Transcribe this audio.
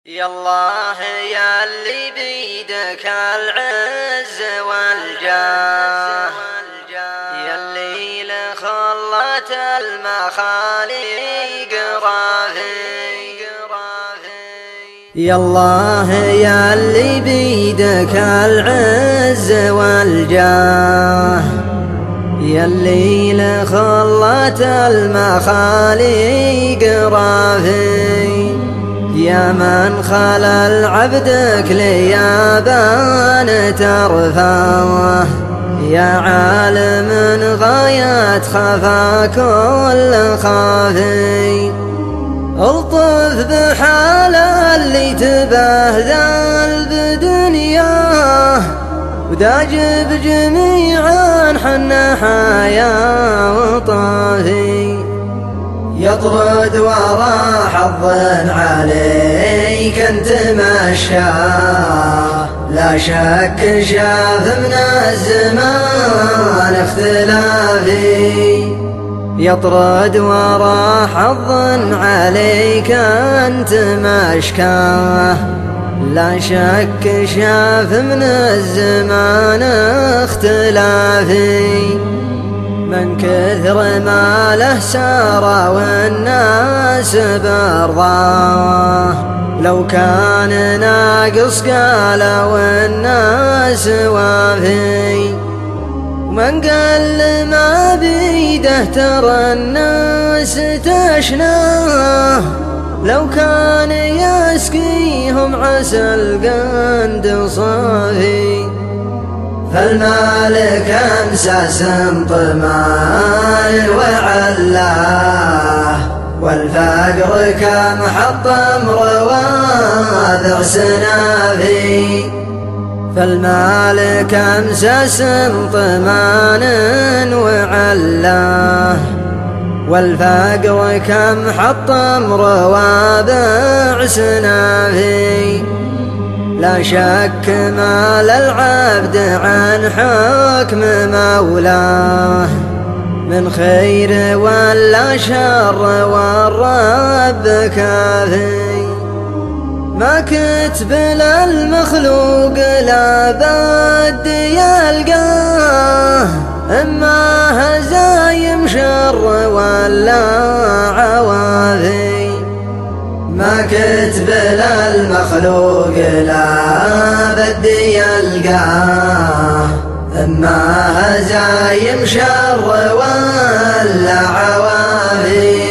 يا الله يا اللي بيدك العز والجاه، يا اللي لخلت المخاليق رافي. يا الله يا اللي بيدك العز والجاه، يا اللي لخلت المخاليق رافي. يا من خلل عبدك ليابان ترفعه، يا عالم غاية خفا كل خافي. الطف بحال اللي تبهذل بدنياه، وداجب جميعا حنا حياة وطافي. يطرد ورا حظ عليك انت مشاه، لا شك شاف من الزمان اختلافي. يطرد ورا حظ عليك انت مشكاه، لا شك شاف من الزمان اختلافي. من كثر ما له سارى والناس برضاه، لو كان ناقص قال والناس وافي. ومن قال ما بيده ترى الناس تشناه، لو كان يسقيهم عسل قند صافي. فالمالك امساس طمان وعلاه، والفقر كم حطم روابع سنافي. فالمالك امساس طمان وعلاه، والفقر كم حطم روابع سنافي. لا شك ما للعبد عن حكم مولاه، من خير ولا شر والرب كافي. ما كتب للمخلوق لا بد يلقاه، اما هزايم شر ولا عوافي. ما كتب للمخلوق لا بد يلقاه، اما هزايم شر ولا عوافي.